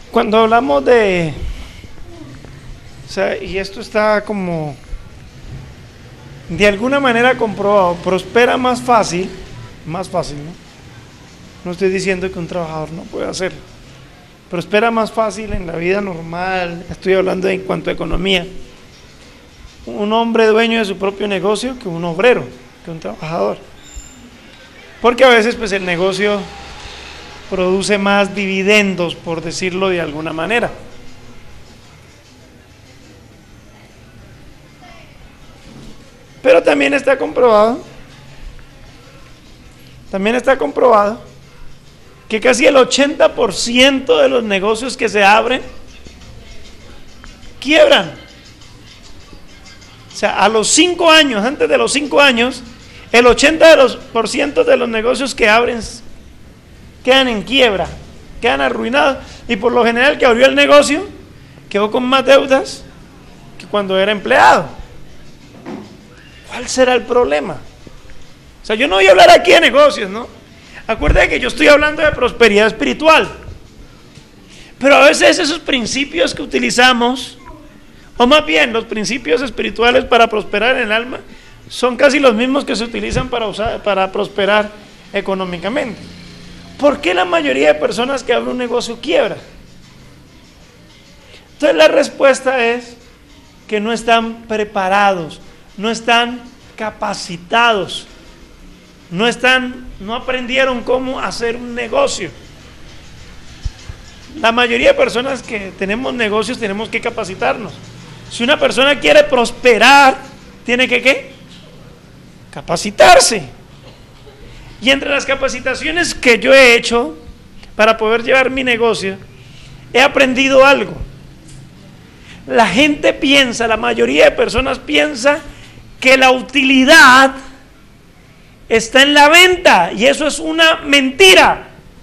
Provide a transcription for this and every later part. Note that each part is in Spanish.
Cuando hablamos de, o sea, y esto está como de alguna manera comprobado, prospera más fácil, ¿no? No estoy diciendo que un trabajador no puede hacerlo. Prospera más fácil en la vida normal, estoy hablando en cuanto a economía, un hombre dueño de su propio negocio que un obrero, que un trabajador. Porque a veces pues el negocio produce más dividendos, por decirlo de alguna manera. Pero también está comprobado que casi el 80% de los negocios que se abren quiebran. O sea, a los 5 años, antes de los 5 años, el 80% de los negocios que abren quedan en quiebra, quedan arruinados, y por lo general el que abrió el negocio quedó con más deudas que cuando era empleado. ¿Cuál será el problema? O sea, yo no voy a hablar aquí de negocios, ¿no? Acuérdate que yo estoy hablando de prosperidad espiritual, pero a veces esos principios que utilizamos, o más bien los principios espirituales para prosperar en el alma, son casi los mismos que se utilizan para prosperar económicamente. ¿Por qué la mayoría de personas que abren un negocio quiebra? Entonces la respuesta es que no están preparados, no están capacitados, no aprendieron cómo hacer un negocio. La mayoría de personas que tenemos negocios tenemos que capacitarnos. Si una persona quiere prosperar, tiene que ¿qué? Capacitarse. Y entre las capacitaciones que yo he hecho para poder llevar mi negocio, he aprendido algo. La gente piensa, la mayoría de personas piensa que la utilidad está en la venta, y eso es una mentira.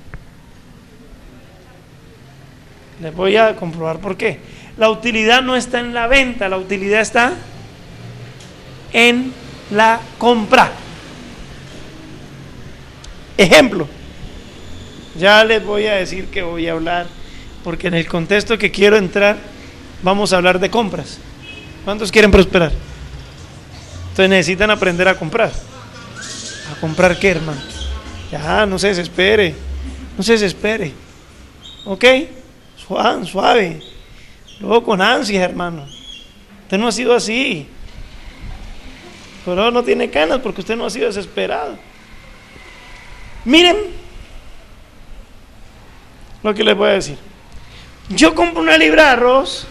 Les voy a comprobar por qué. La utilidad no está en la venta, la utilidad está en la compra. Ejemplo, ya les voy a decir que voy a hablar, porque en el contexto que quiero entrar vamos a hablar de compras. ¿Cuántos quieren prosperar? Entonces necesitan aprender a comprar. ¿A comprar qué, hermano? Ya, no se desespere, ¿ok? Suave, luego con ansias, hermano. Usted no ha sido así, pero no tiene ganas porque usted no ha sido desesperado. Miren lo que les voy a decir. Yo compro una libra de arroz.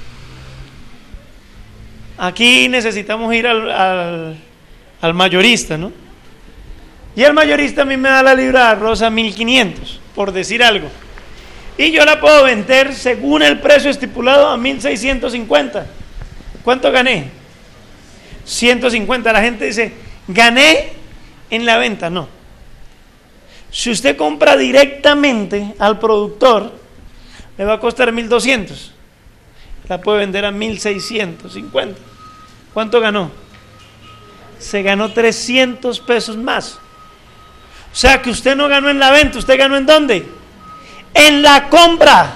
Aquí necesitamos ir al mayorista, ¿no? Y el mayorista a mí me da la libra de arroz a 1,500, por decir algo. Y yo la puedo vender según el precio estipulado a 1,650. ¿Cuánto gané? 150. La gente dice, gané en la venta. No. Si usted compra directamente al productor, le va a costar 1,200. La puede vender a 1,650. ¿Cuánto ganó? Se ganó 300 pesos más. O sea que usted no ganó en la venta, usted ganó ¿en dónde? En la compra.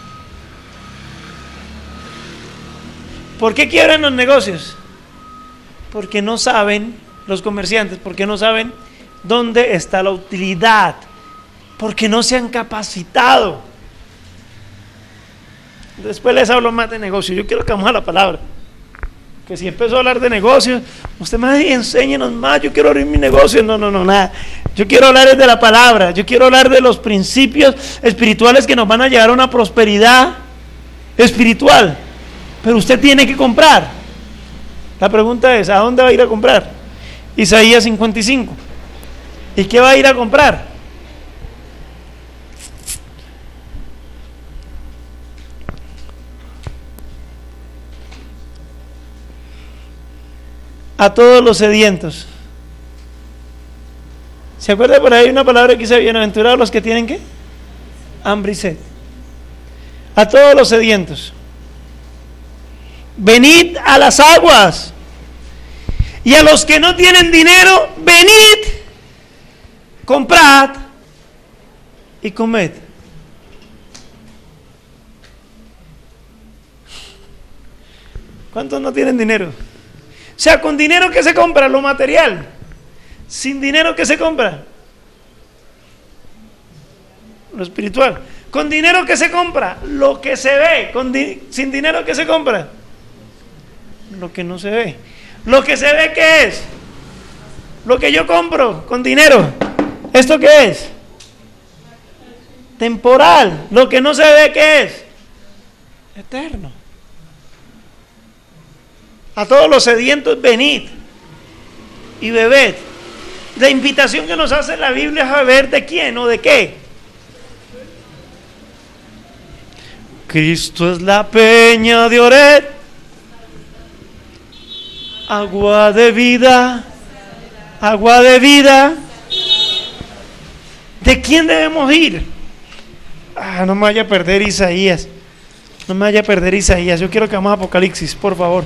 ¿Por qué quiebran los negocios? Porque no saben, los comerciantes, porque no saben dónde está la utilidad, porque no se han capacitado. Después les hablo más de negocio. Yo quiero que vamos a la palabra, que si empezó a hablar de negocios, usted más enséñenos más, yo quiero abrir mi negocio. No, nada. Yo quiero hablar de la palabra, yo quiero hablar de los principios espirituales que nos van a llevar a una prosperidad espiritual. Pero usted tiene que comprar. La pregunta es, ¿a dónde va a ir a comprar? Isaías 55. ¿Y qué va a ir a comprar? A todos los sedientos. ¿Se acuerda? Por ahí una palabra que dice, bienaventurados los que tienen ¿qué? Hambre y sed. A todos los sedientos. Venid a las aguas. Y a los que no tienen dinero, venid, comprad y comed. ¿Cuántos no tienen dinero? O sea, con dinero ¿qué se compra? Lo material. Sin dinero ¿qué se compra? Lo espiritual. Con dinero ¿qué se compra? Lo que se ve. Sin dinero ¿qué se compra? Lo que no se ve. Lo que se ve ¿qué es? Lo que yo compro con dinero. ¿Esto qué es? Temporal. Lo que no se ve ¿qué es? Eterno. A todos los sedientos venid y bebed. La invitación que nos hace la Biblia es a beber ¿de quién o de qué? Cristo es la peña de Oreb, agua de vida, agua de vida. ¿De quién debemos ir? No me vaya a perder Isaías. No me vaya a perder Isaías. Yo quiero que vamos a Apocalipsis, por favor.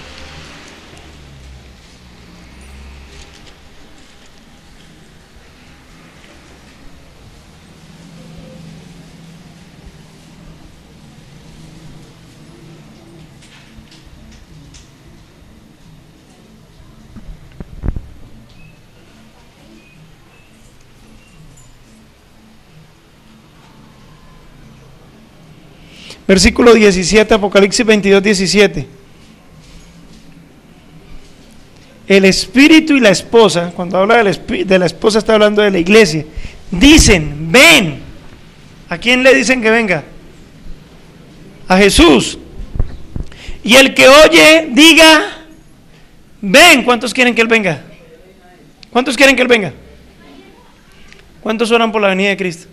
Versículo 17, Apocalipsis 22, 17. El espíritu y la esposa, cuando habla de la esposa está hablando de la iglesia, dicen, ven. ¿A quién le dicen que venga? A Jesús. Y el que oye, diga, ven. ¿Cuántos quieren que Él venga? ¿Cuántos quieren que Él venga? ¿Cuántos oran por la venida de Cristo?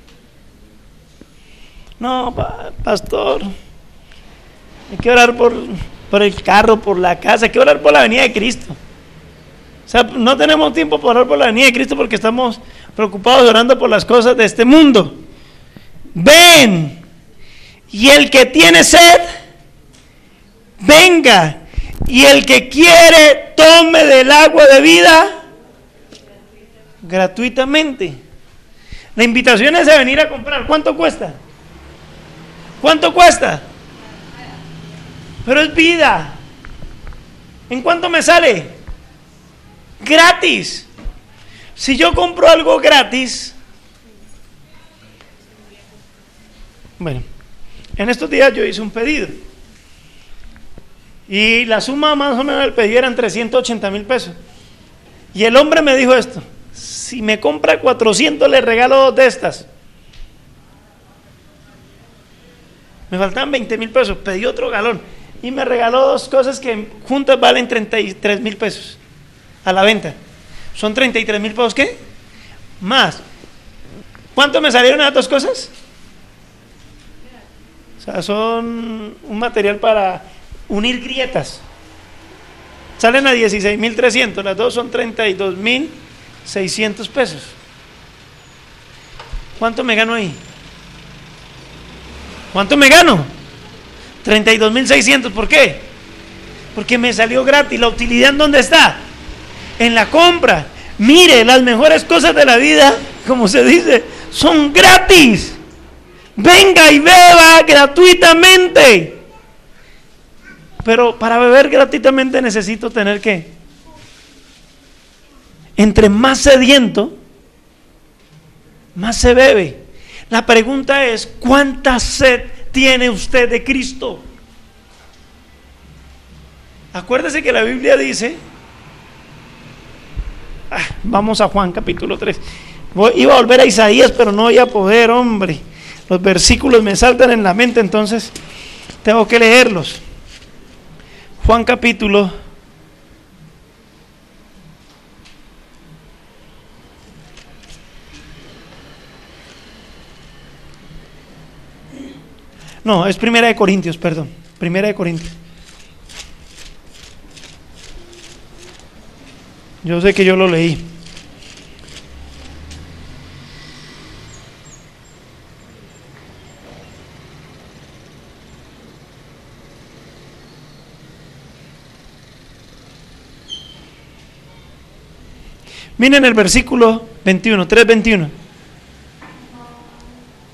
No, pastor, hay que orar por el carro, por la casa, hay que orar por la venida de Cristo. O sea, no tenemos tiempo para orar por la venida de Cristo porque estamos preocupados orando por las cosas de este mundo. Ven, y el que tiene sed, venga, y el que quiere, tome del agua de vida gratuitamente. La invitación es a venir a comprar. ¿Cuánto cuesta? ¿Cuánto cuesta? Pero es vida. ¿En cuánto me sale? Gratis. Si yo compro algo gratis, bueno, en estos días yo hice un pedido y la suma más o menos del pedido eran 380,000 pesos. Y el hombre me dijo esto: si me compra 400 le regalo 2 de estas. Me faltaban 20,000 pesos, pedí otro galón y me regaló 2 cosas que juntas valen 33,000 pesos a la venta. ¿Son 33,000 pesos qué? Más. ¿Cuánto me salieron esas 2 cosas? O sea, son un material para unir grietas. Salen a 16,300, las 2 son 32,600 pesos. ¿Cuánto me gano ahí? ¿Cuánto me gano? 32,600. ¿Por qué? Porque me salió gratis. ¿La utilidad en dónde está? En la compra. Mire, las mejores cosas de la vida, como se dice, son gratis. Venga y beba gratuitamente. Pero para beber gratuitamente necesito tener ¿qué? Entre más sediento, más se bebe. La pregunta es, ¿cuánta sed tiene usted de Cristo? Acuérdese que la Biblia dice, vamos a Juan capítulo 3. Iba a volver a Isaías, pero no voy a poder, hombre. Los versículos me saltan en la mente, entonces tengo que leerlos. Juan capítulo 3. No, es Primera de Corintios, perdón. Primera de Corintios. Yo sé que yo lo leí. Miren el versículo 21, 3:21.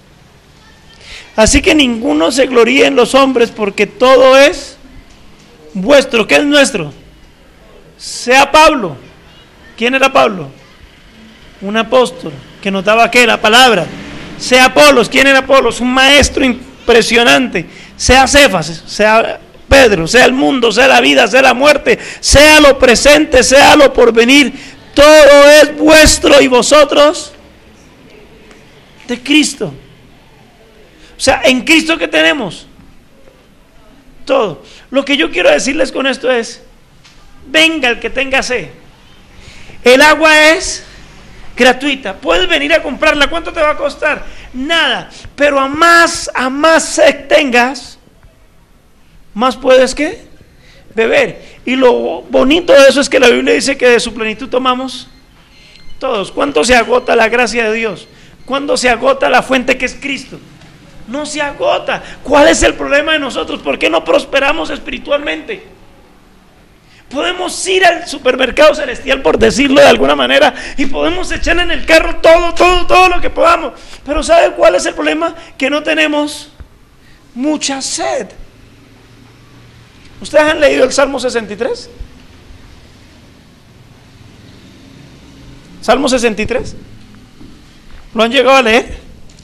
Así que ninguno se gloríe en los hombres, porque todo es vuestro. ¿Qué es nuestro? Sea Pablo. ¿Quién era Pablo? Un apóstol que nos daba ¿qué? La palabra. Sea Apolos. ¿Quién era Apolos? Un maestro impresionante. Sea Cefas, sea Pedro, sea el mundo, sea la vida, sea la muerte, sea lo presente, sea lo porvenir, todo es vuestro y vosotros de Cristo. O sea, en Cristo ¿qué tenemos? Todo. Lo que yo quiero decirles con esto es: venga el que tenga sed. El agua es gratuita, puedes venir a comprarla. ¿Cuánto te va a costar? Nada. Pero a más sed tengas, más puedes ¿qué? Beber. Y lo bonito de eso es que la Biblia dice que de su plenitud tomamos todos. ¿Cuánto se agota la gracia de Dios? ¿Cuándo se agota la fuente que es Cristo? No se agota. ¿Cuál es el problema de nosotros? ¿Por qué no prosperamos espiritualmente? Podemos ir al supermercado celestial, por decirlo de alguna manera, y podemos echar en el carro todo lo que podamos. Pero ¿sabe cuál es el problema? Que no tenemos mucha sed. ¿Ustedes han leído el Salmo 63? ¿Salmo 63? ¿Lo han llegado a leer?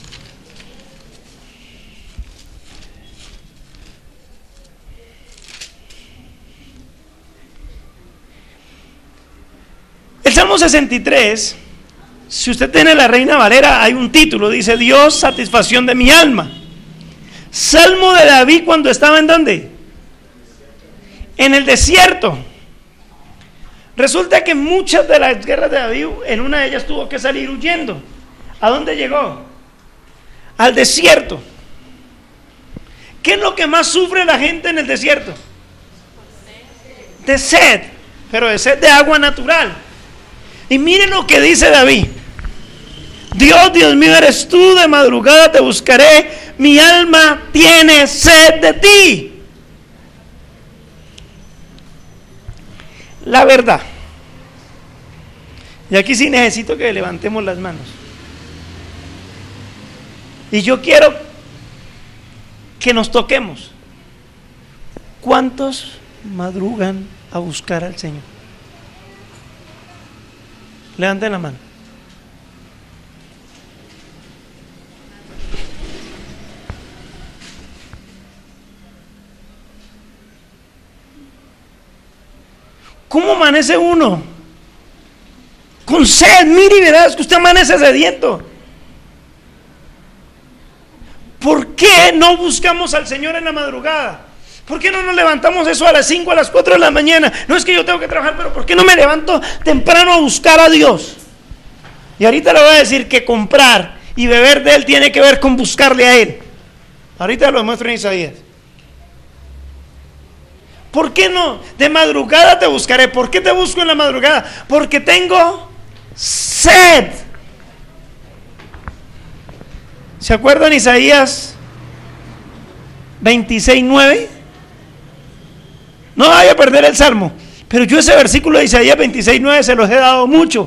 El Salmo 63, si usted tiene la Reina Valera, hay un título, dice: Dios, satisfacción de mi alma. Salmo de David cuando estaba ¿en dónde? En el desierto. Resulta que muchas de las guerras de David, en una de ellas tuvo que salir huyendo. ¿A dónde llegó? Al desierto. ¿Qué es lo que más sufre la gente en el desierto? De sed, pero de sed de agua natural. Y miren lo que dice David: Dios, Dios mío, eres tú, de madrugada te buscaré, mi alma tiene sed de ti. La verdad, y aquí sí necesito que levantemos las manos, y yo quiero que nos toquemos. ¿Cuántos madrugan a buscar al Señor? Levanten la mano. ¿Cómo amanece uno? Con sed. Mire y verás que usted amanece sediento. ¿Por qué no buscamos al Señor en la madrugada? ¿Por qué no nos levantamos eso a las 5, a las 4 de la mañana? No es que yo tengo que trabajar, pero ¿por qué no me levanto temprano a buscar a Dios? Y ahorita le voy a decir que comprar y beber de Él tiene que ver con buscarle a Él. Ahorita lo muestro en Isaías. ¿Por qué no? De madrugada te buscaré. ¿Por qué te busco en la madrugada? Porque tengo sed. ¿Se acuerdan Isaías 26:9? No vaya a perder el salmo, pero yo ese versículo de Isaías 26:9 se los he dado mucho.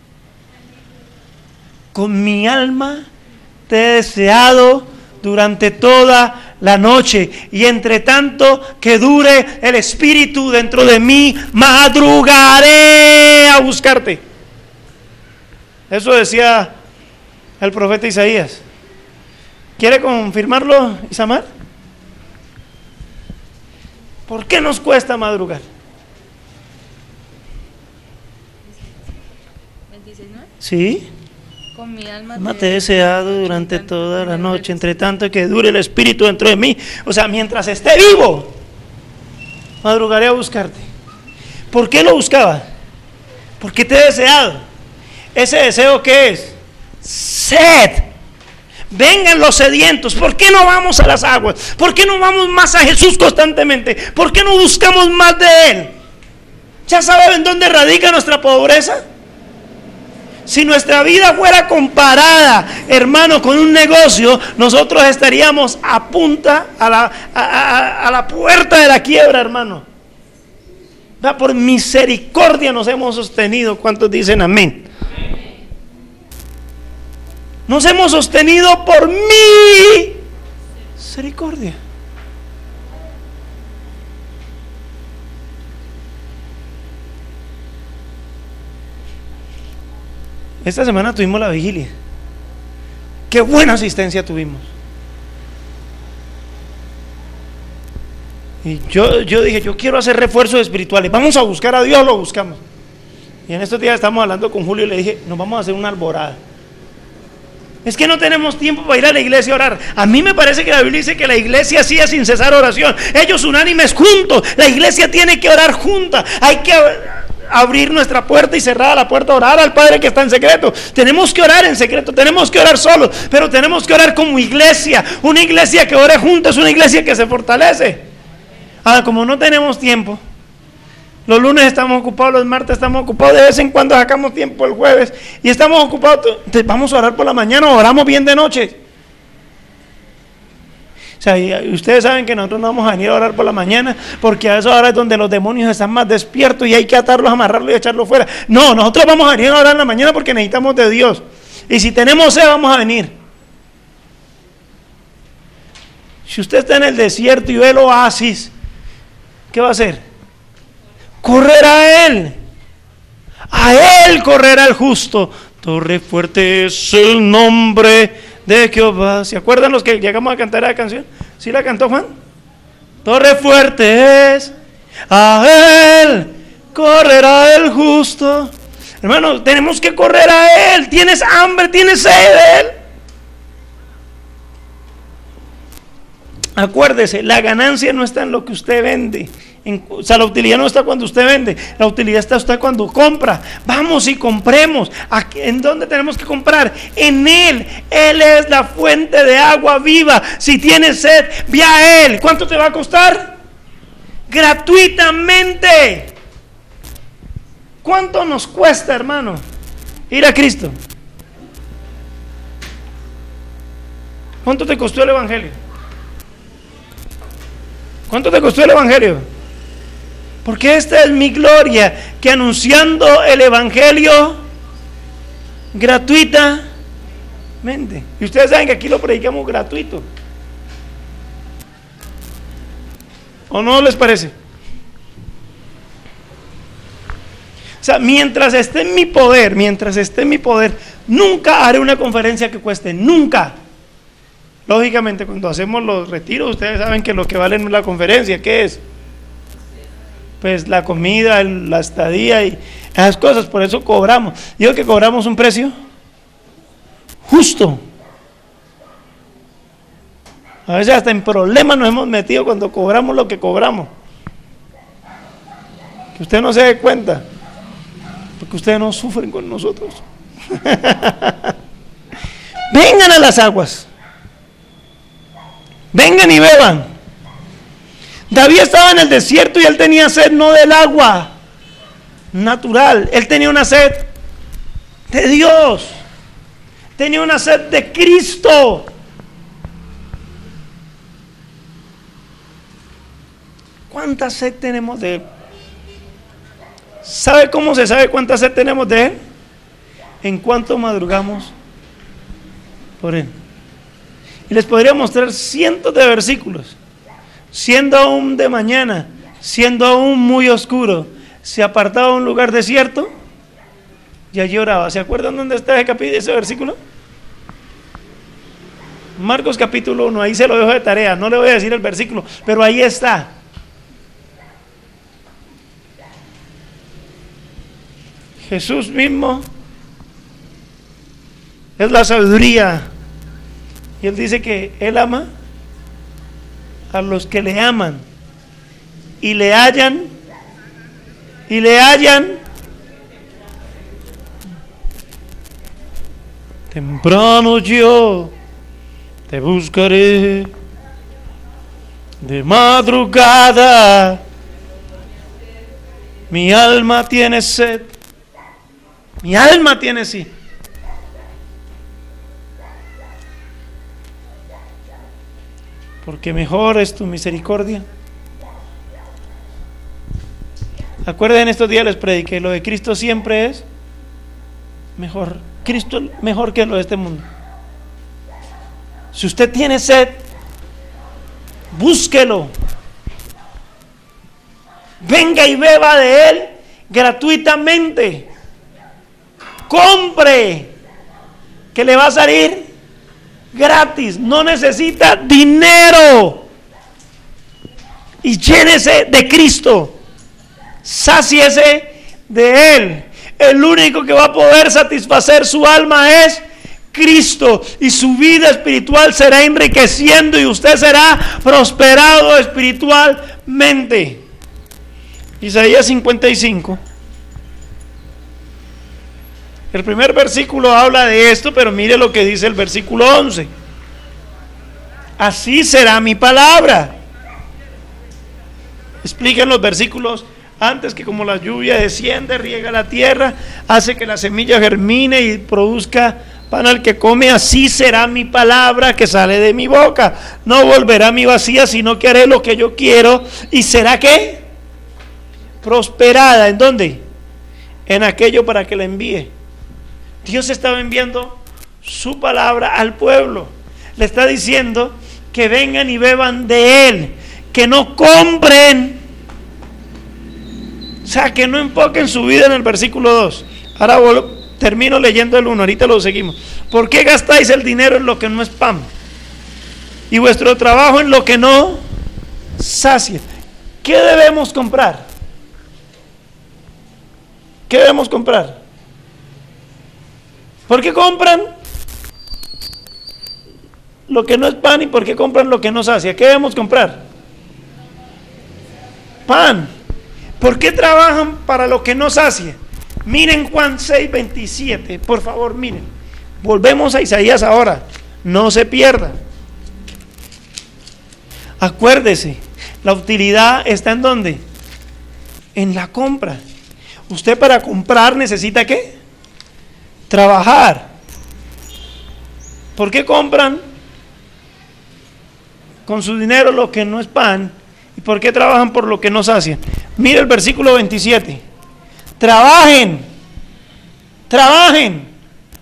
Con mi alma te he deseado durante toda la noche, y entre tanto que dure el espíritu dentro de mí, madrugaré a buscarte. Eso decía el profeta Isaías. ¿Quiere confirmarlo, Isamar? ¿Por qué nos cuesta madrugar? 26:9. Sí. Con mi alma Te he deseado durante toda la noche, entre tanto que dure el espíritu dentro de mí. O sea, mientras esté vivo, madrugaré a buscarte. ¿Por qué lo buscaba? Porque te he deseado. ¿Ese deseo qué es? Sed. Vengan los sedientos. ¿Por qué no vamos a las aguas? ¿Por qué no vamos más a Jesús constantemente? ¿Por qué no buscamos más de Él? ¿Ya saben dónde radica nuestra pobreza? Si nuestra vida fuera comparada, hermano, con un negocio, nosotros estaríamos a punta, a la puerta de la quiebra, hermano. Por misericordia nos hemos sostenido. ¿Cuántos dicen amén? Nos hemos sostenido por misericordia. Esta semana tuvimos la vigilia. Qué buena asistencia tuvimos. Y yo dije, yo quiero hacer refuerzos espirituales. Vamos a buscar a Dios, lo buscamos. Y en estos días estamos hablando con Julio y le dije, nos vamos a hacer una alborada. Es que no tenemos tiempo para ir a la iglesia a orar. A mí me parece que la Biblia dice que la iglesia hacía sin cesar oración. Ellos unánimes juntos. La iglesia tiene que orar junta. Hay que abrir nuestra puerta y cerrar la puerta, orar al Padre que está en secreto. Tenemos que orar en secreto, tenemos que orar solos, pero tenemos que orar como iglesia. Una iglesia que ore juntos es una iglesia que se fortalece. Como no tenemos tiempo, los lunes estamos ocupados, los martes estamos ocupados, de vez en cuando sacamos tiempo el jueves y estamos ocupados, vamos a orar por la mañana o oramos bien de noche. O sea, y ustedes saben que nosotros no vamos a venir a orar por la mañana porque a esa hora es donde los demonios están más despiertos y hay que atarlos, amarrarlos y echarlos fuera. No, nosotros vamos a venir a orar en la mañana porque necesitamos de Dios. Y si tenemos sed, vamos a venir. Si usted está en el desierto y ve el oasis, ¿qué va a hacer? Correr a Él correrá el justo. Torre fuerte es el nombre de Jehová. ¿Se acuerdan los que llegamos a cantar la canción? ¿Sí la cantó Juan? Torre fuerte es, a Él correrá el justo. Hermano, tenemos que correr a Él. ¿Tienes hambre? ¿Tienes sed de Él? Acuérdese, la ganancia no está en lo que usted vende. O sea, la utilidad no está cuando usted vende, la utilidad está usted cuando compra. Vamos y compremos. ¿En dónde tenemos que comprar? En Él. Él es la fuente de agua viva. Si tienes sed, ve a Él. ¿Cuánto te va a costar? Gratuitamente. ¿Cuánto nos cuesta, hermano, ir a Cristo? ¿Cuánto te costó el Evangelio? ¿Cuánto te costó el Evangelio? Porque esta es mi gloria, que anunciando el Evangelio gratuitamente. Y ustedes saben que aquí lo predicamos gratuito. ¿O no les parece? O sea, mientras esté en mi poder, nunca haré una conferencia que cueste, nunca. Lógicamente, cuando hacemos los retiros, ustedes saben que lo que vale en la conferencia, ¿qué es? Pues la comida, la estadía y esas cosas, por eso cobramos. Digo que cobramos un precio justo. A veces hasta en problemas nos hemos metido cuando cobramos lo que cobramos. Que usted no se dé cuenta, porque ustedes no sufren con nosotros. Vengan a las aguas. Vengan y beban. David estaba en el desierto y él tenía sed no del agua natural, él tenía una sed de Dios, tenía una sed de Cristo. ¿Cuánta sed tenemos de Él? ¿Sabe cómo se sabe cuánta sed tenemos de Él? En cuanto madrugamos por Él. Y les podría mostrar cientos de versículos. Siendo aún de mañana, siendo aún muy oscuro, se apartaba a un lugar desierto y allí oraba. ¿Se acuerdan dónde está ese versículo? Marcos capítulo 1, ahí se lo dejo de tarea, no le voy a decir el versículo, pero ahí está. Jesús mismo es la sabiduría y Él dice que Él ama a los que le aman y le hallan temprano yo te buscaré de madrugada, mi alma tiene sed, mi alma tiene sed. Porque mejor es tu misericordia. Acuérdense, estos días les prediqué, lo de Cristo siempre es mejor. Cristo es mejor que lo de este mundo. Si usted tiene sed, búsquelo. Venga y beba de Él gratuitamente. compre, que le va a salir gratis, no necesita dinero. Y llénese de Cristo, sáciese de Él. El único que va a poder satisfacer su alma es Cristo, y su vida espiritual será enriqueciendo y usted será prosperado espiritualmente. Isaías 55. El primer versículo habla de esto, pero mire lo que dice el versículo 11. Así será mi palabra. Explican los versículos antes que como la lluvia desciende, riega la tierra, hace que la semilla germine y produzca pan al que come, así será mi palabra que sale de mi boca. No volverá a mi vacía, sino que haré lo que yo quiero. ¿Y será qué? Prosperada. ¿En dónde? En aquello para que la envíe. Dios estaba enviando su palabra al pueblo. Le está diciendo que vengan y beban de Él, que no compren. O sea, que no enfoquen su vida en el versículo 2. Ahora termino leyendo el 1, ahorita lo seguimos. ¿Por qué gastáis el dinero en lo que no es pan? Y vuestro trabajo en lo que no sacia. ¿Qué debemos comprar? ¿Qué debemos comprar? ¿Por qué compran lo que no es pan y por qué compran lo que no sacia? ¿Qué debemos comprar? Pan. ¿Por qué trabajan para lo que no sacia? Miren Juan 6:27, por favor, miren. Volvemos a Isaías ahora, no se pierda. Acuérdese, la utilidad está ¿en dónde? En la compra. Usted para comprar necesita ¿qué? Trabajar. ¿Por qué compran con su dinero lo que no es pan? ¿Y por qué trabajan por lo que no sacian? Mire el versículo 27. Trabajen, trabajen,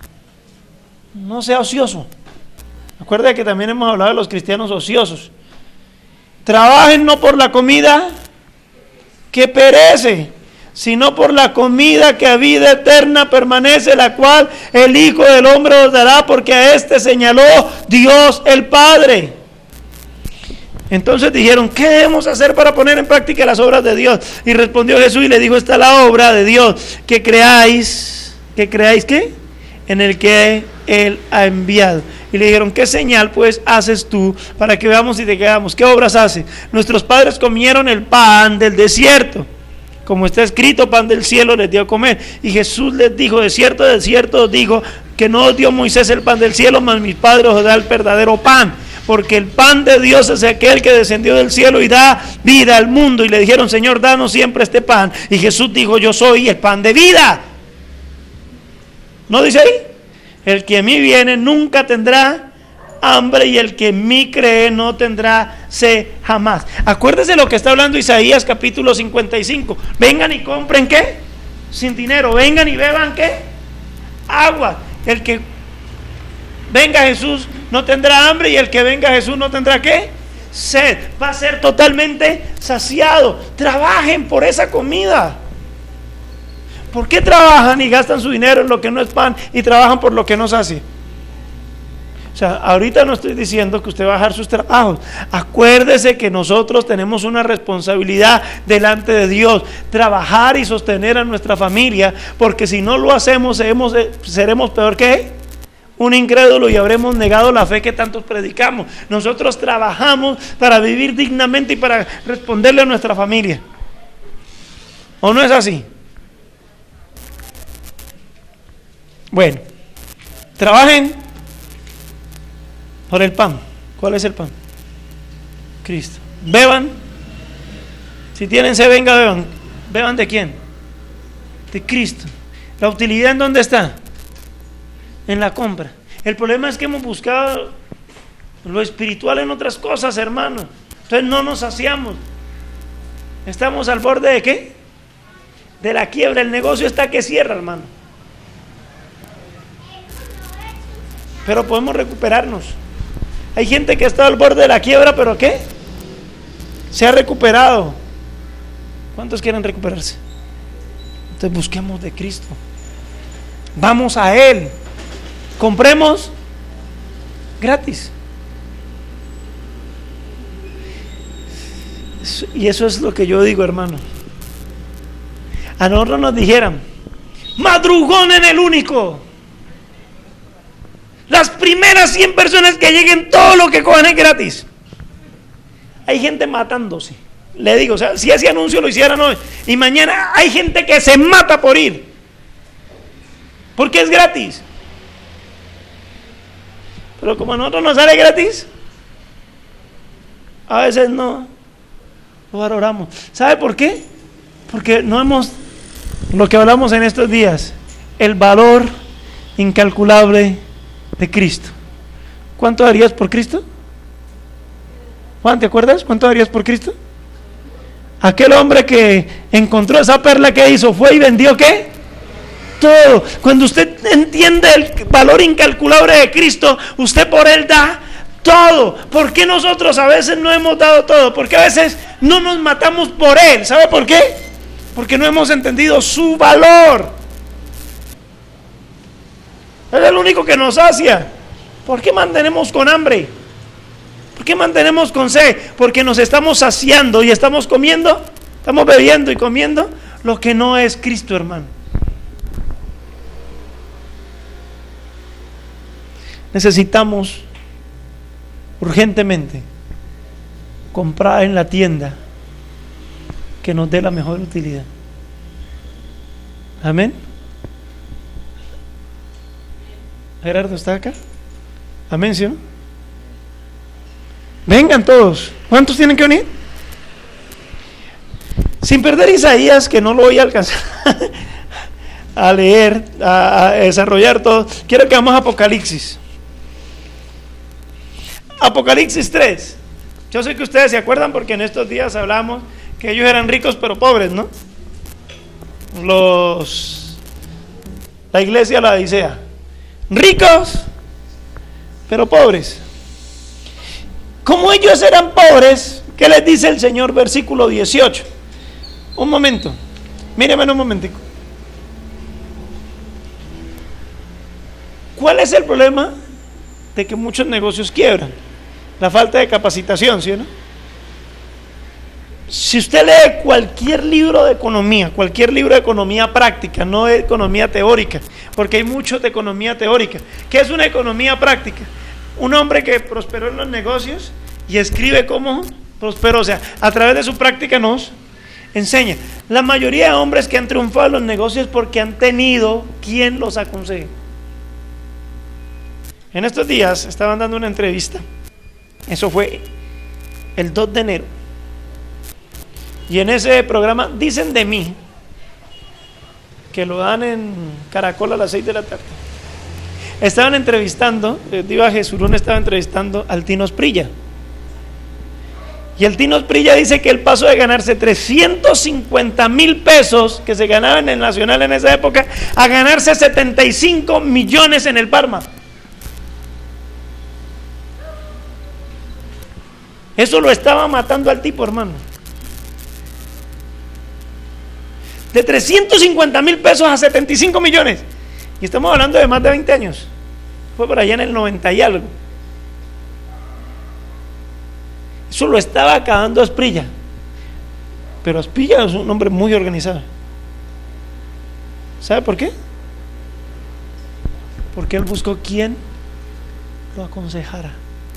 no sea ocioso. Acuérdate que también hemos hablado de los cristianos ociosos. Trabajen no por la comida que perece, sino por la comida que a vida eterna permanece, la cual el Hijo del Hombre os dará, porque a este señaló Dios el Padre. Entonces dijeron, ¿qué debemos hacer para poner en práctica las obras de Dios? Y respondió Jesús y le dijo, esta es la obra de Dios, que creáis ¿qué? En el que Él ha enviado. Y le dijeron, ¿qué señal pues haces tú para que veamos y te quedamos? ¿Qué obras haces? Nuestros padres comieron el pan del desierto, como está escrito, pan del cielo les dio a comer. Y Jesús les dijo, de cierto os digo, que no os dio Moisés el pan del cielo, mas mi Padre os da el verdadero pan. Porque el pan de Dios es aquel que descendió del cielo y da vida al mundo. Y le dijeron, Señor, danos siempre este pan. Y Jesús dijo, yo soy el pan de vida. ¿No dice ahí? El que a mí viene nunca tendrá hambre, y el que en mí cree no tendrá sed jamás. Acuérdese lo que está hablando Isaías capítulo 55. Vengan y compren ¿qué? Sin dinero. Vengan y beban ¿qué? Agua. El que venga a Jesús no tendrá hambre, y el que venga a Jesús no tendrá ¿qué? Sed. Va a ser totalmente saciado. Trabajen por esa comida. ¿Por qué trabajan y gastan su dinero en lo que no es pan y trabajan por lo que no sacia? O sea, ahorita no estoy diciendo que usted va a dejar sus trabajos. Acuérdese que nosotros tenemos una responsabilidad delante de Dios, trabajar y sostener a nuestra familia, porque si no lo hacemos seremos peor que un incrédulo y habremos negado la fe que tantos predicamos. Nosotros trabajamos para vivir dignamente y para responderle a nuestra familia. ¿O no es así? Bueno, trabajen por el pan. ¿Cuál es el pan? Cristo. Beban. Si tienen sed, venga, beban. ¿Beban de quién? De Cristo. ¿La utilidad en dónde está? En la compra. El problema es que hemos buscado lo espiritual en otras cosas, hermano. Entonces no nos saciamos. Estamos al borde de ¿qué? De la quiebra. El negocio está que cierra, hermano. Pero podemos recuperarnos. Hay gente que está al borde de la quiebra, pero ¿qué? Se ha recuperado. ¿Cuántos quieren recuperarse? Entonces busquemos de Cristo. Vamos a Él. Compremos gratis. Y eso es lo que yo digo, hermano. A nosotros nos dijeran: madrugón en el único. Las primeras 100 personas que lleguen, todo lo que cojan es gratis. Hay gente matándose. Le digo, o sea, si ese anuncio lo hicieran hoy y mañana, hay gente que se mata por ir, porque es gratis. Pero como a nosotros nos sale gratis, a veces no lo valoramos. ¿Sabe por qué? Porque no hemos, lo que hablamos en estos días, el valor incalculable de Cristo. ¿Cuánto darías por Cristo? Juan, ¿te acuerdas? ¿Cuánto darías por Cristo? Aquel hombre que encontró esa perla, que hizo, fue y vendió ¿qué? Todo. Cuando usted entiende el valor incalculable de Cristo, usted por Él da todo. ¿Por qué nosotros a veces no hemos dado todo? Porque a veces no nos matamos por Él. ¿Sabe por qué? Porque no hemos entendido su valor. Él es el único que nos sacia. ¿Por qué mantenemos con hambre? ¿Por qué mantenemos con sed? Porque nos estamos saciando y estamos comiendo, estamos bebiendo y comiendo lo que no es Cristo, hermano. Necesitamos urgentemente comprar en la tienda que nos dé la mejor utilidad. Amén. Gerardo está acá. Amén, ¿sí o no? Vengan todos. ¿Cuántos tienen que venir? Sin perder Isaías, que no lo voy a alcanzar a leer, a desarrollar todo, quiero que vamos a Apocalipsis. Apocalipsis 3. Yo sé que ustedes se acuerdan porque en estos días hablamos que ellos eran ricos pero pobres, ¿no? La iglesia de la Odisea. Ricos pero pobres. Como ellos eran pobres, ¿qué les dice el Señor? Versículo 18. Un momento, míreme un momentico. ¿Cuál es el problema de que muchos negocios quiebran? La falta de capacitación, ¿sí o no? Si usted lee cualquier libro de economía práctica, no de economía teórica, porque hay mucho de economía teórica. ¿Qué es una economía práctica? Un hombre que prosperó en los negocios y escribe cómo prosperó, o sea, a través de su práctica nos enseña. La mayoría de hombres que han triunfado en los negocios porque han tenido quien los aconseje. En estos días estaban dando una entrevista, eso fue el 2 de enero, y en ese programa dicen de mí, que lo dan en Caracol a las 6 de la tarde. Estaban entrevistando, Diva Jesurún estaba entrevistando al Tino Asprilla. Y el Tino Asprilla dice que él pasó de ganarse 350,000 pesos que se ganaban en el Nacional en esa época a ganarse 75 millones en el Parma. Eso lo estaba matando al tipo, hermano. De 350,000 pesos a 75 millones. Y estamos hablando de más de 20 años. Fue por allá en el 90 y algo. Eso lo estaba acabando Asprilla. Pero Asprilla es un hombre muy organizado. ¿Sabe por qué? Porque él buscó quien lo aconsejara.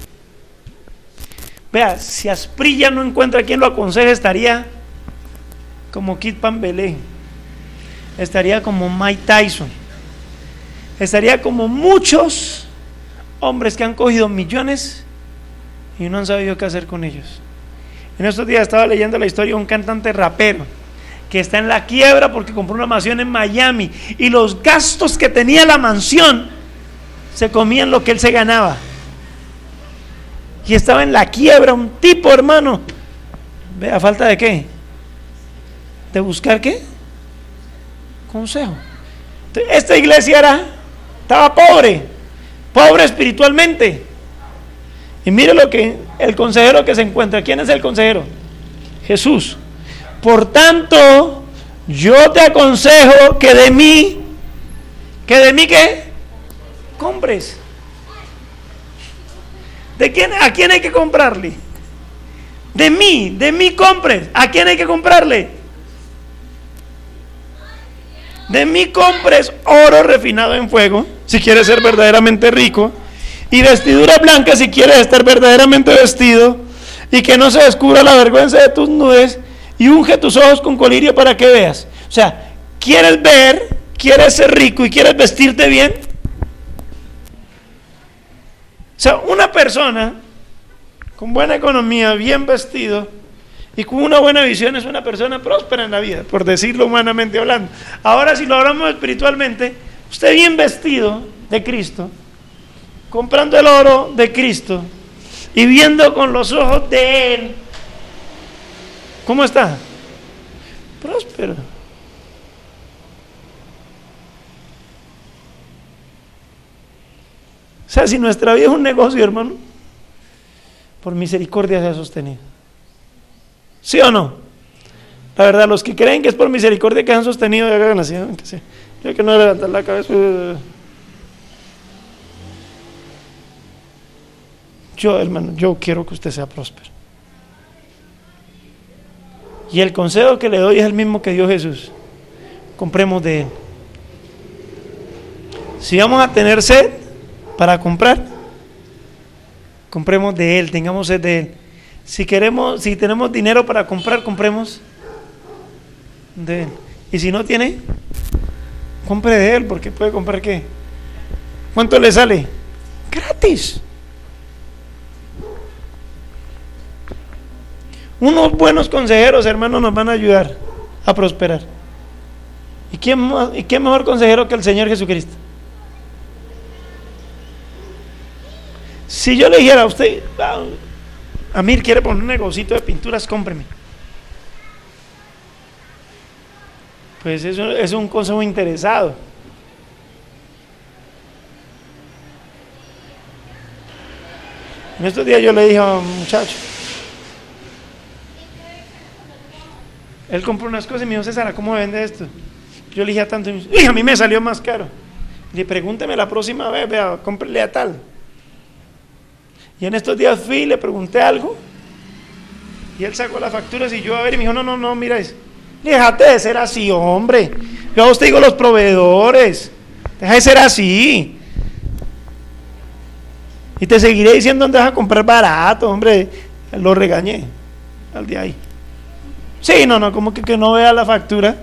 Vea, si Asprilla no encuentra quien lo aconseje, estaría como Kid Pambelé, estaría como Mike Tyson, estaría como muchos hombres que han cogido millones y no han sabido qué hacer con ellos. En estos días estaba leyendo la historia de un cantante rapero que está en la quiebra porque compró una mansión en Miami y los gastos que tenía la mansión se comían lo que él se ganaba, y estaba en la quiebra un tipo, hermano. Ve, ¿a falta de qué? ¿De buscar qué? Consejo. Entonces, esta iglesia estaba pobre espiritualmente. Y mire lo que el consejero que se encuentra. ¿Quién es el consejero? Jesús. Por tanto, yo te aconsejo que de mí ¿Que de mí qué? Compres. ¿De quién? ¿A quién hay que comprarle? De mí compres. ¿A quién hay que comprarle? De mí compres oro refinado en fuego, si quieres ser verdaderamente rico, y vestidura blanca si quieres estar verdaderamente vestido, y que no se descubra la vergüenza de tus nudez, y unge tus ojos con colirio para que veas. O sea, ¿quieres ver? ¿Quieres ser rico y quieres vestirte bien? O sea, una persona con buena economía, bien vestido y con una buena visión es una persona próspera en la vida, por decirlo humanamente hablando. Ahora, si lo hablamos espiritualmente, usted bien vestido de Cristo, comprando el oro de Cristo y viendo con los ojos de Él, ¿cómo está? Próspero. O sea, si nuestra vida es un negocio, hermano, por misericordia se ha sostenido. ¿Sí o no? La verdad, los que creen que es por misericordia que han sostenido, hagan así, que sí. Yo que no levantar la cabeza. Yo, hermano, yo quiero que usted sea próspero. Y el consejo que le doy es el mismo que dio Jesús. Compremos de Él. Si vamos a tener sed para comprar, compremos de Él, tengamos sed de Él. Si tenemos dinero para comprar, compremos de Él. Y si no tiene, compre de Él, porque puede comprar ¿qué? ¿Cuánto le sale? Gratis. Unos buenos consejeros, hermanos, nos van a ayudar a prosperar. ¿Y qué mejor consejero que el Señor Jesucristo? Si yo le dijera a usted, Amir quiere poner un negocito de pinturas, cómpreme. Pues eso es un consejo interesado. En estos días yo le dije a un muchacho, él compró unas cosas y me dijo, César, ¿cómo vende esto? Yo le dije a tanto, y a mí me salió más caro. Le dije, pregúnteme la próxima vez, vea, cómprele a tal. Y en estos días fui y le pregunté algo, y él sacó las facturas y yo a ver, y me dijo, no, mira eso. Déjate de ser así, hombre. Yo a usted digo los proveedores, deja de ser así. Y te seguiré diciendo dónde vas a comprar barato, hombre. Lo regañé al de ahí. Sí, no, como que no vea la factura.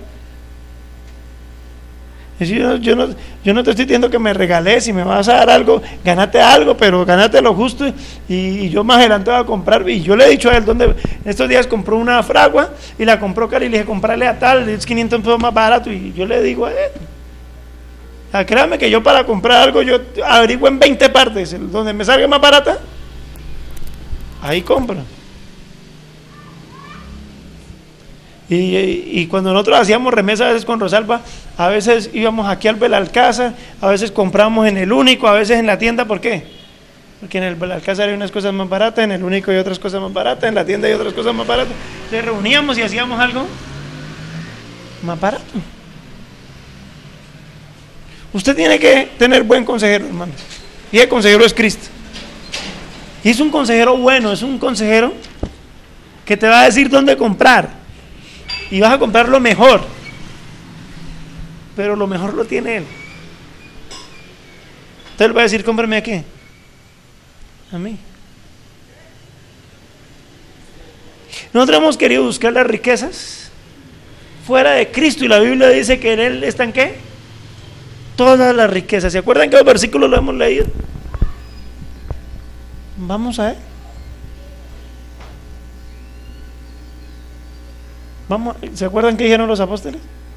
Yo no te estoy diciendo que me regales, si me vas a dar algo, gánate algo, pero gánate lo justo y yo más adelante voy a comprar. Y yo le he dicho a él, en estos días compró una fragua y la compró cara y le dije, comprarle a tal, es 500 pesos más barato. Y yo le digo a él, créame que yo para comprar algo, yo averiguo en 20 partes, donde me salga más barata, ahí compro. Y cuando nosotros hacíamos remesas a veces con Rosalba, a veces íbamos aquí al Belalcázar, a veces compramos en el Único, a veces en la tienda. ¿Por qué? Porque en el Belalcázar hay unas cosas más baratas, en el Único hay otras cosas más baratas, en la tienda hay otras cosas más baratas. Nos reuníamos y hacíamos algo más barato. Usted tiene que tener buen consejero, hermano. Y el consejero es Cristo. Y es un consejero bueno, es un consejero que te va a decir dónde comprar. Y vas a comprar lo mejor, pero lo mejor lo tiene Él. Entonces Él va a decir, cómprame a qué, a mí. Nosotros hemos querido buscar las riquezas fuera de Cristo, y la Biblia dice que en Él están ¿qué? Todas las riquezas. ¿Se acuerdan que los versículos lo hemos leído? Vamos a Él. ¿Se acuerdan qué dijeron los apóstoles?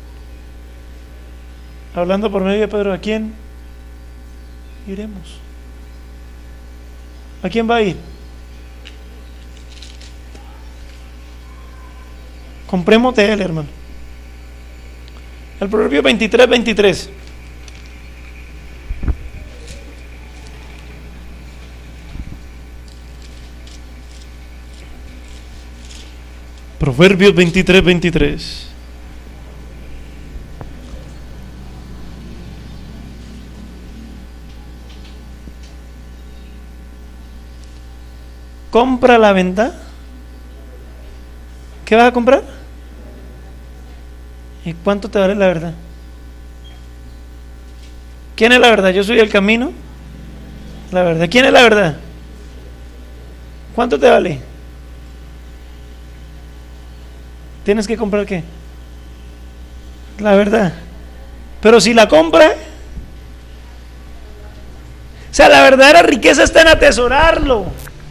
Hablando por medio de Pedro, ¿a quién iremos? ¿A quién va a ir? Compremos de Él, hermano. El Proverbio 23:23. Proverbios 23:23. compra la venta. ¿Qué vas a comprar? ¿Y cuánto te vale la verdad? ¿Quién es la verdad? Yo soy el camino, la verdad. ¿Quién es la verdad? ¿Cuánto te vale? ¿Tienes que comprar qué? La verdad. Pero si la compra, o sea, la verdadera riqueza está en atesorarlo.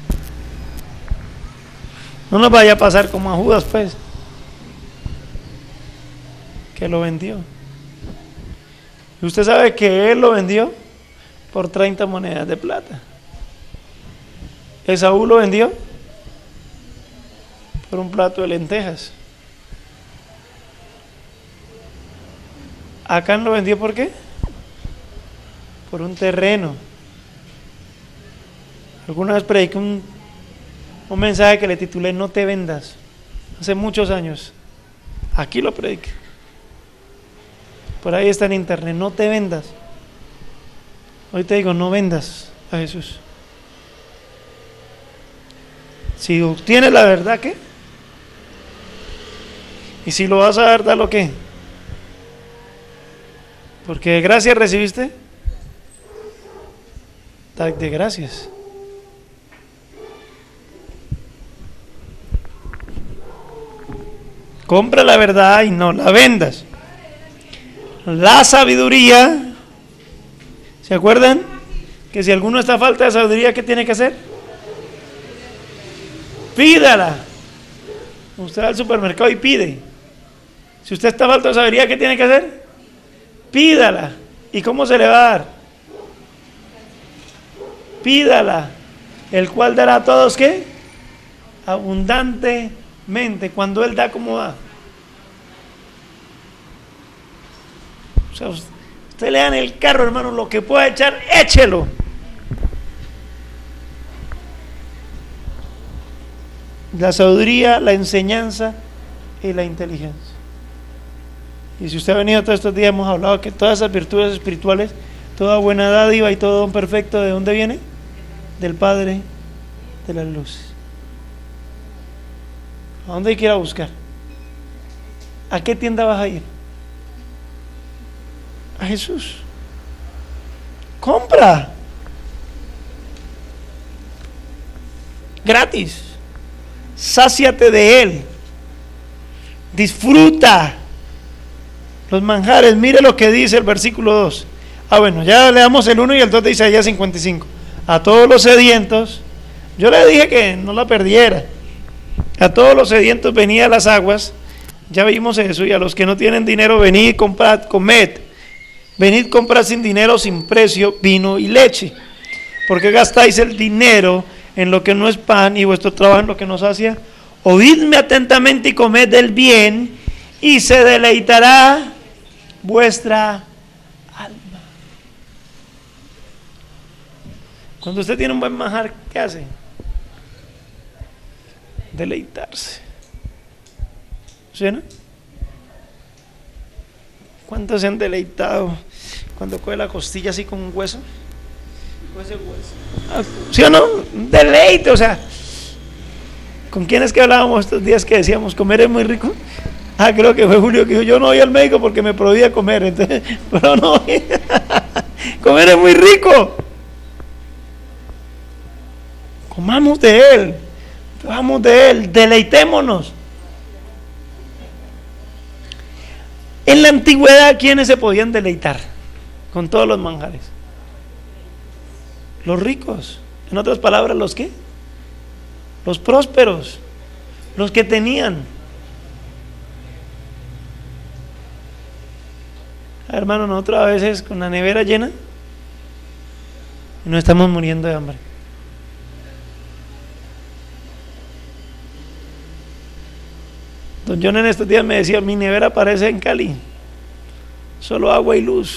No nos vaya a pasar como a Judas, pues, que lo vendió. Y usted sabe que él lo vendió por 30 monedas de plata. Esaú lo vendió por un plato de lentejas. Acán lo vendió ¿por qué? Por un terreno. Alguna vez prediqué un mensaje que le titulé "No te vendas", hace muchos años. Aquí lo prediqué. Por ahí está en internet. No te vendas. Hoy te digo, no vendas a Jesús. Si obtienes la verdad, ¿qué? Y si lo vas a dar, dalo ¿qué? Porque de gracia recibiste, da de gracias. Compra la verdad y no la vendas. La sabiduría, ¿se acuerdan? Que si alguno está a falta de sabiduría, ¿qué tiene que hacer? Pídala. Usted va al supermercado y pide. Si usted está a falta de sabiduría, ¿qué tiene que hacer? Pídala. ¿Y cómo se le va a dar? Pídala, el cual dará a todos ¿qué? Abundantemente. Cuando Él da, ¿cómo da? O sea, usted le da en el carro, hermano, lo que pueda echar, échelo. La sabiduría, la enseñanza y la inteligencia. Y si usted ha venido todos estos días, hemos hablado que todas esas virtudes espirituales, toda buena dádiva y todo don perfecto, ¿de dónde viene? Del Padre de las luces. ¿A dónde hay que ir a buscar? ¿A qué tienda vas a ir? A Jesús. Compra. Gratis. Sáciate de Él. Disfruta los manjares. Mire lo que dice el versículo 2. Bueno, ya leamos el 1 y el 2 de Isaías 55. A todos los sedientos, yo le dije que no la perdiera. A todos los sedientos venía a las aguas. Ya vimos eso. Y a los que no tienen dinero, venid, comprad, comed. Venid, comprad sin dinero, sin precio, vino y leche. ¿Por qué gastáis el dinero en lo que no es pan y vuestro trabajo en lo que no sacia? Oídme atentamente y comed del bien, y se deleitará vuestra alma. Cuando usted tiene un buen manjar, ¿qué hace? Deleitarse. ¿Sí, no? ¿Cuántos se han deleitado cuando coge la costilla así con un hueso? Con ese hueso. ¿Sí o no? Deleite, o sea. ¿Con quién es que hablábamos estos días que decíamos comer es muy rico? Creo que fue Julio que dijo, yo no voy al médico porque me prohibía comer, entonces, pero no, comer es muy rico. Comamos de Él, bebamos de Él, deleitémonos. En la antigüedad, ¿quiénes se podían deleitar con todos los manjares? Los ricos. En otras palabras, ¿los qué? Los prósperos, los que tenían. Hermano, nosotros a veces con la nevera llena y nos estamos muriendo de hambre. Don John en estos días me decía, mi nevera parece en Cali, solo agua y luz.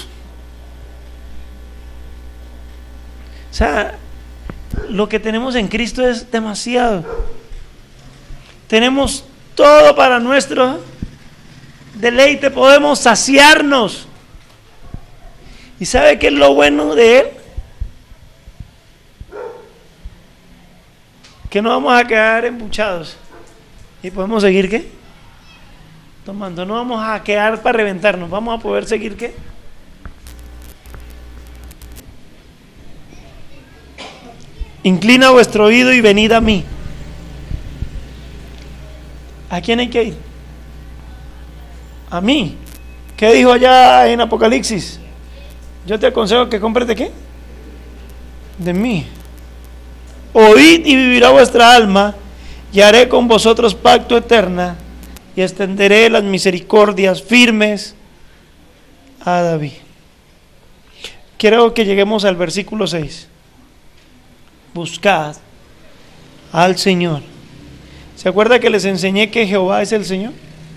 O sea, lo que tenemos en Cristo es demasiado. Tenemos todo para nuestro deleite, podemos saciarnos. ¿Y sabe qué es lo bueno de Él? que no vamos a quedar embuchados. ¿Y podemos seguir qué? Tomando. No vamos a quedar para reventarnos. Vamos a poder seguir qué? Inclina vuestro oído y venid a mí. ¿A quién hay que ir? A mí. ¿Qué dijo allá en Apocalipsis? Yo te aconsejo que compres de qué? De mí. Oíd y vivirá vuestra alma, y haré con vosotros pacto eterna, y extenderé las misericordias firmes a David. Quiero que lleguemos al versículo 6. Buscad al Señor. ¿Se acuerda que les enseñé que Jehová es el Señor?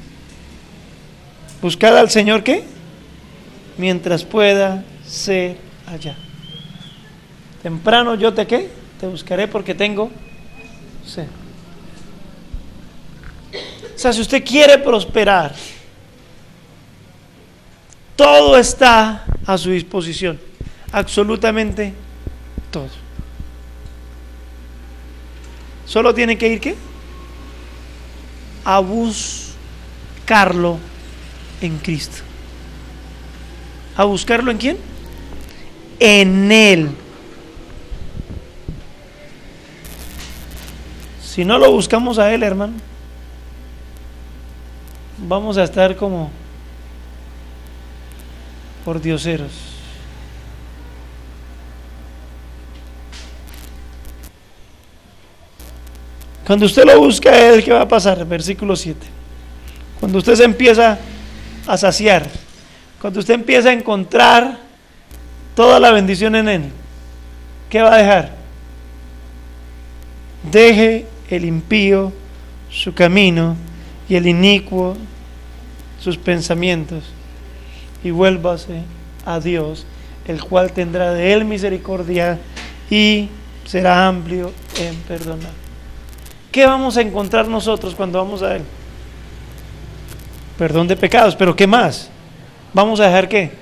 Buscad al Señor, ¿qué? Mientras pueda ser allá. Temprano yo te ¿qué? Te buscaré porque tengo sed. O sea, si usted quiere prosperar, todo está a su disposición. Absolutamente todo. Solo tiene que ir ¿qué? A buscarlo en Cristo. ¿A buscarlo en quién? En Él. Si no lo buscamos a Él, hermano, vamos a estar como por dioseros. Cuando usted lo busca a Él, ¿qué va a pasar? Versículo 7. Cuando usted se empieza a saciar, cuando usted empieza a encontrar toda la bendición en Él, ¿qué va a dejar? Deje el impío su camino y el inicuo sus pensamientos, y vuélvase a Dios, el cual tendrá de él misericordia y será amplio en perdonar. ¿Qué vamos a encontrar nosotros cuando vamos a Él? Perdón de pecados, pero ¿qué más? ¿Vamos a dejar qué?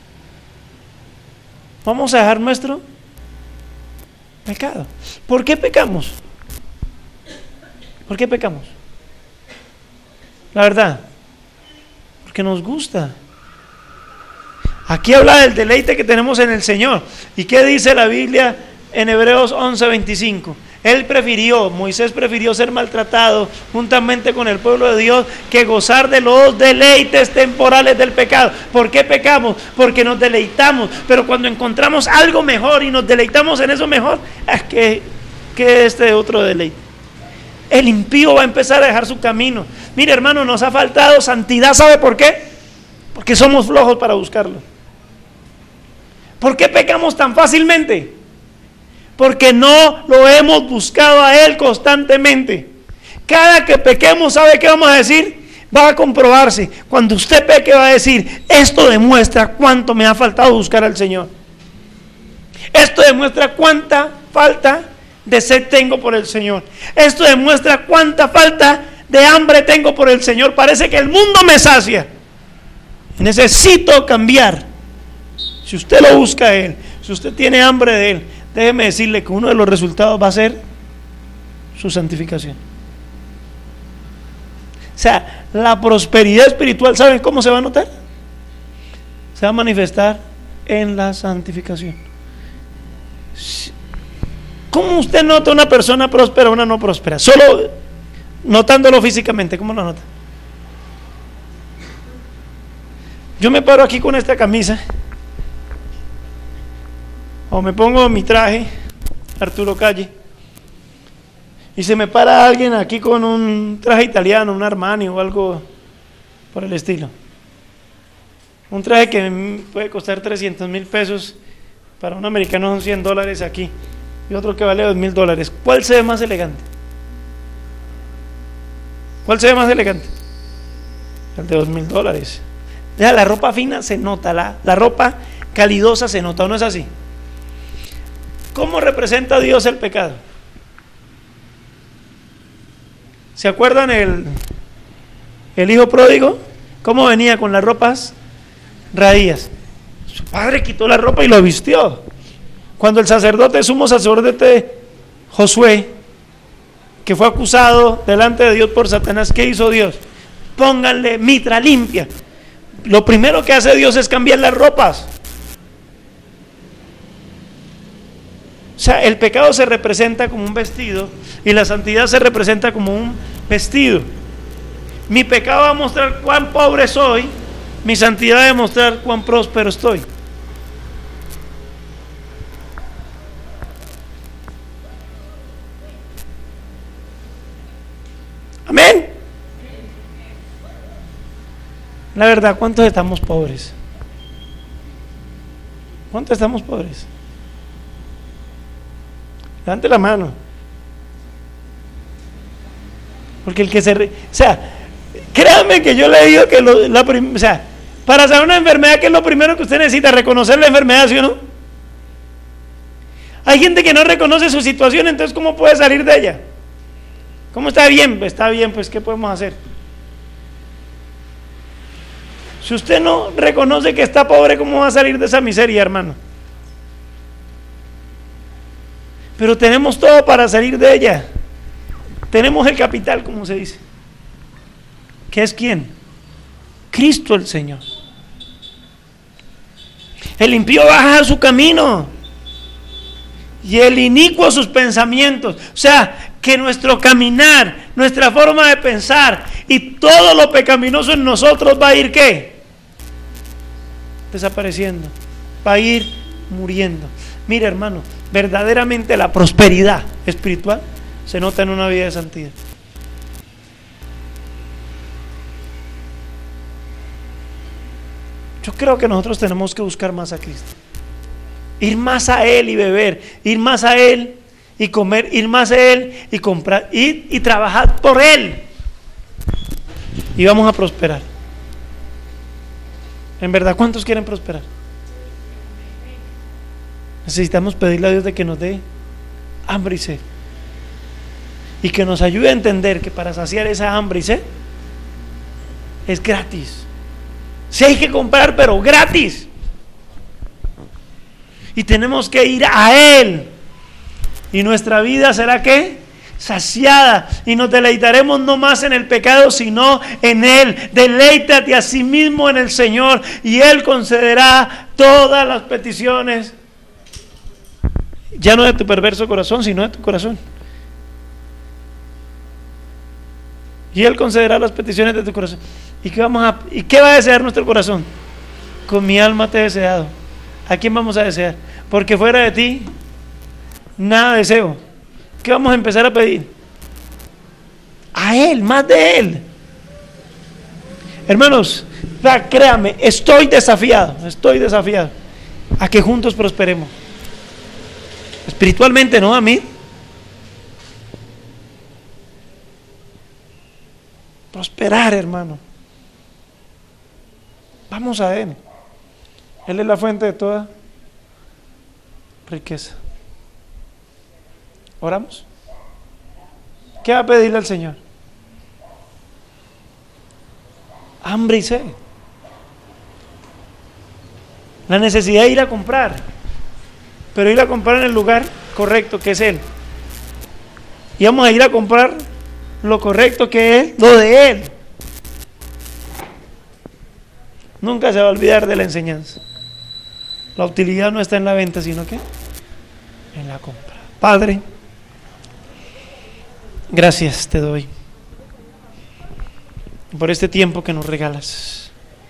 Vamos a dejar nuestro pecado. ¿Por qué pecamos? ¿Por qué pecamos? La verdad, porque nos gusta. Aquí habla del deleite que tenemos en el Señor. ¿Y qué dice la Biblia en Hebreos 11:25? Moisés prefirió ser maltratado juntamente con el pueblo de Dios que gozar de los deleites temporales del pecado. ¿Por qué pecamos? Porque nos deleitamos, pero cuando encontramos algo mejor y nos deleitamos en eso mejor, es que este otro deleite. El impío va a empezar a dejar su camino. Mire, hermano, nos ha faltado santidad. ¿Sabe por qué? Porque somos flojos para buscarlo. ¿Por qué pecamos tan fácilmente? Porque no lo hemos buscado a Él constantemente. Cada que pequemos, ¿sabe qué vamos a decir? Va a comprobarse. Cuando usted peque va a decir, esto demuestra cuánto me ha faltado buscar al Señor. Esto demuestra cuánta falta de sed tengo por el Señor. Esto demuestra cuánta falta de hambre tengo por el Señor. Parece que el mundo me sacia. Necesito cambiar. Si usted lo busca a Él, si usted tiene hambre de Él, déjeme decirle que uno de los resultados va a ser su santificación. O sea, la prosperidad espiritual, ¿saben cómo se va a notar? Se va a manifestar en la santificación. ¿Cómo usted nota una persona próspera o una no próspera? Solo notándolo físicamente, ¿cómo lo nota? Yo me paro aquí con esta camisa, o me pongo mi traje Arturo Calle, y se me para alguien aquí con un traje italiano, un Armani o algo por el estilo, un traje que puede costar 300,000 pesos, para un americano son $100 aquí, y otro que vale $2,000. ¿Cuál se ve más elegante? ¿Cuál se ve más elegante? El de $2,000. Ya, la ropa fina se nota, la ropa calidosa se nota, ¿o no es así? ¿Cómo representa Dios el pecado? ¿Se acuerdan el hijo pródigo? ¿Cómo venía con las ropas raídas? Su padre quitó la ropa y lo vistió. Cuando el sumo sacerdote Josué que fue acusado delante de Dios por Satanás, ¿qué hizo Dios? Pónganle mitra limpia. Lo primero que hace Dios es cambiar las ropas. O sea, el pecado se representa como un vestido y la santidad se representa como un vestido. Mi pecado va a mostrar cuán pobre soy, mi santidad va a mostrar cuán próspero estoy. Amén. La verdad, ¿cuántos estamos pobres? ¿Cuántos estamos pobres? Levante la mano. Porque el que o sea, créanme que yo le digo que o sea, para saber una enfermedad, ¿qué es lo primero que usted necesita? Reconocer la enfermedad, ¿sí o no? Hay gente que no reconoce su situación, entonces ¿cómo puede salir de ella? ¿Cómo está bien? Está bien, pues ¿qué podemos hacer? Si usted no reconoce que está pobre, ¿cómo va a salir de esa miseria, hermano? Pero tenemos todo para salir de ella. Tenemos el capital, como se dice. ¿Qué es quién? Cristo el Señor. El impío baja su camino y el inicuo sus pensamientos. O sea, que nuestro caminar, nuestra forma de pensar y todo lo pecaminoso en nosotros va a ir ¿qué? Desapareciendo, va a ir muriendo. Mira, hermano, verdaderamente la prosperidad espiritual se nota en una vida de santidad. Yo creo que nosotros tenemos que buscar más a Cristo, ir más a Él y beber, ir más a Él y comer, ir más a Él y comprar, ir y trabajar por Él, y vamos a prosperar. En verdad, ¿cuántos quieren prosperar? Necesitamos pedirle a Dios de que nos dé hambre y sed, y que nos ayude a entender que para saciar esa hambre y sed es gratis. Si hay que comprar, pero gratis. Y tenemos que ir a Él. Y nuestra vida será ¿qué? Saciada. Y nos deleitaremos no más en el pecado, sino en Él. Deleítate a sí mismo en el Señor, y Él concederá todas las peticiones. Ya no de tu perverso corazón, sino de tu corazón. Y Él concederá las peticiones de tu corazón. ¿Y qué va a desear nuestro corazón? Con mi alma te he deseado. ¿A quién vamos a desear? Porque fuera de ti nada deseo. ¿Qué vamos a empezar a pedir? A Él, más de Él. Hermanos, créame, estoy desafiado a que juntos prosperemos. Espiritualmente, ¿no? A mí. Prosperar, hermano. Vamos a Él. Él es la fuente de toda riqueza. ¿Oramos? ¿Qué va a pedirle al Señor? Hambre y sed. La necesidad de ir a comprar, pero ir a comprar en el lugar correcto, que es Él. Y vamos a ir a comprar lo correcto, que es lo de Él. Nunca se va a olvidar de la enseñanza. La utilidad no está en la venta, sino que en la compra. Padre, gracias te doy por este tiempo que nos regalas.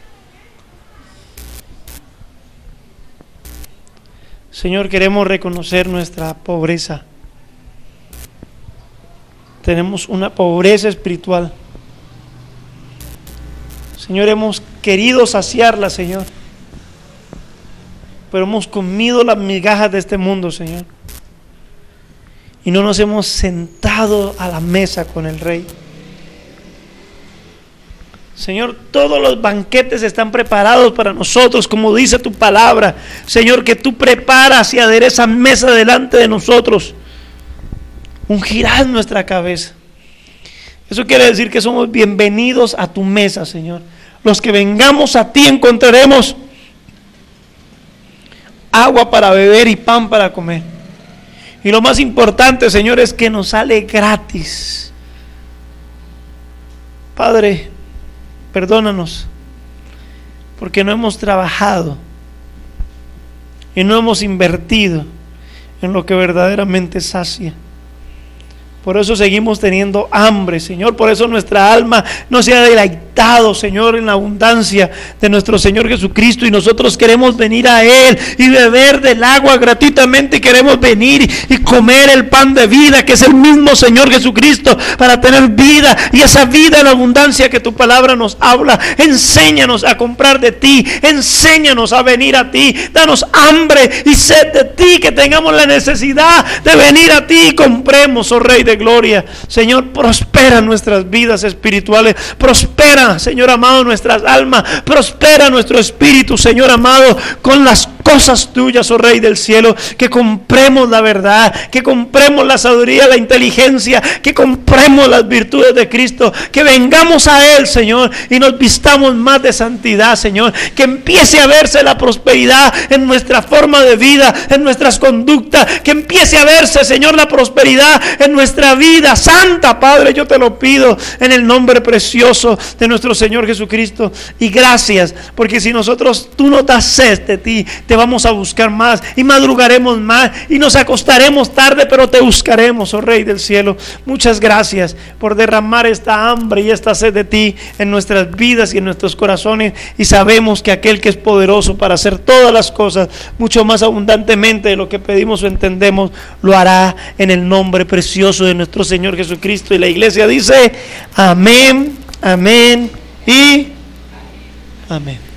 Señor, queremos reconocer nuestra pobreza. Tenemos una pobreza espiritual. Señor, hemos querido saciarla, Señor, pero hemos comido las migajas de este mundo, Señor, y no nos hemos sentado a la mesa con el Rey. Señor, todos los banquetes están preparados para nosotros, como dice tu palabra, Señor, que tú preparas y aderezas mesa delante de nosotros. Ungirás nuestra cabeza. Eso quiere decir que somos bienvenidos a tu mesa, Señor. Los que vengamos a ti encontraremos agua para beber y pan para comer. Y lo más importante, Señor, es que nos sale gratis. Padre, perdónanos, porque no hemos trabajado y no hemos invertido en lo que verdaderamente sacia. Por eso seguimos teniendo hambre, Señor. Por eso nuestra alma no se ha deleitado, Señor, en la abundancia de nuestro Señor Jesucristo. Y nosotros queremos venir a Él y beber del agua gratuitamente. Queremos venir y comer el pan de vida, que es el mismo Señor Jesucristo, para tener vida. Y esa vida en abundancia que tu palabra nos habla. Enséñanos a comprar de ti. Enséñanos a venir a ti. Danos hambre y sed de ti, que tengamos la necesidad de venir a ti y compremos, oh Rey de gloria. Señor, prospera nuestras vidas espirituales, prospera, Señor amado, nuestras almas, prospera nuestro espíritu, Señor amado, con las cosas tuyas, oh Rey del cielo, que compremos la verdad, que compremos la sabiduría, la inteligencia, que compremos las virtudes de Cristo, que vengamos a Él, Señor, y nos vistamos más de santidad, Señor, que empiece a verse la prosperidad en nuestra forma de vida, en nuestras conductas, que empiece a verse, Señor, la prosperidad en nuestra vida santa, Padre. Yo te lo pido en el nombre precioso de nuestro Señor Jesucristo. Y gracias, porque si nosotros, tú no das sed de ti, te vamos a buscar más y madrugaremos más y nos acostaremos tarde, pero te buscaremos, oh Rey del cielo. Muchas gracias por derramar esta hambre y esta sed de ti en nuestras vidas y en nuestros corazones, y sabemos que aquel que es poderoso para hacer todas las cosas mucho más abundantemente de lo que pedimos o entendemos, lo hará en el nombre precioso de nuestro Señor Jesucristo. Y la iglesia dice amén, amén y amén.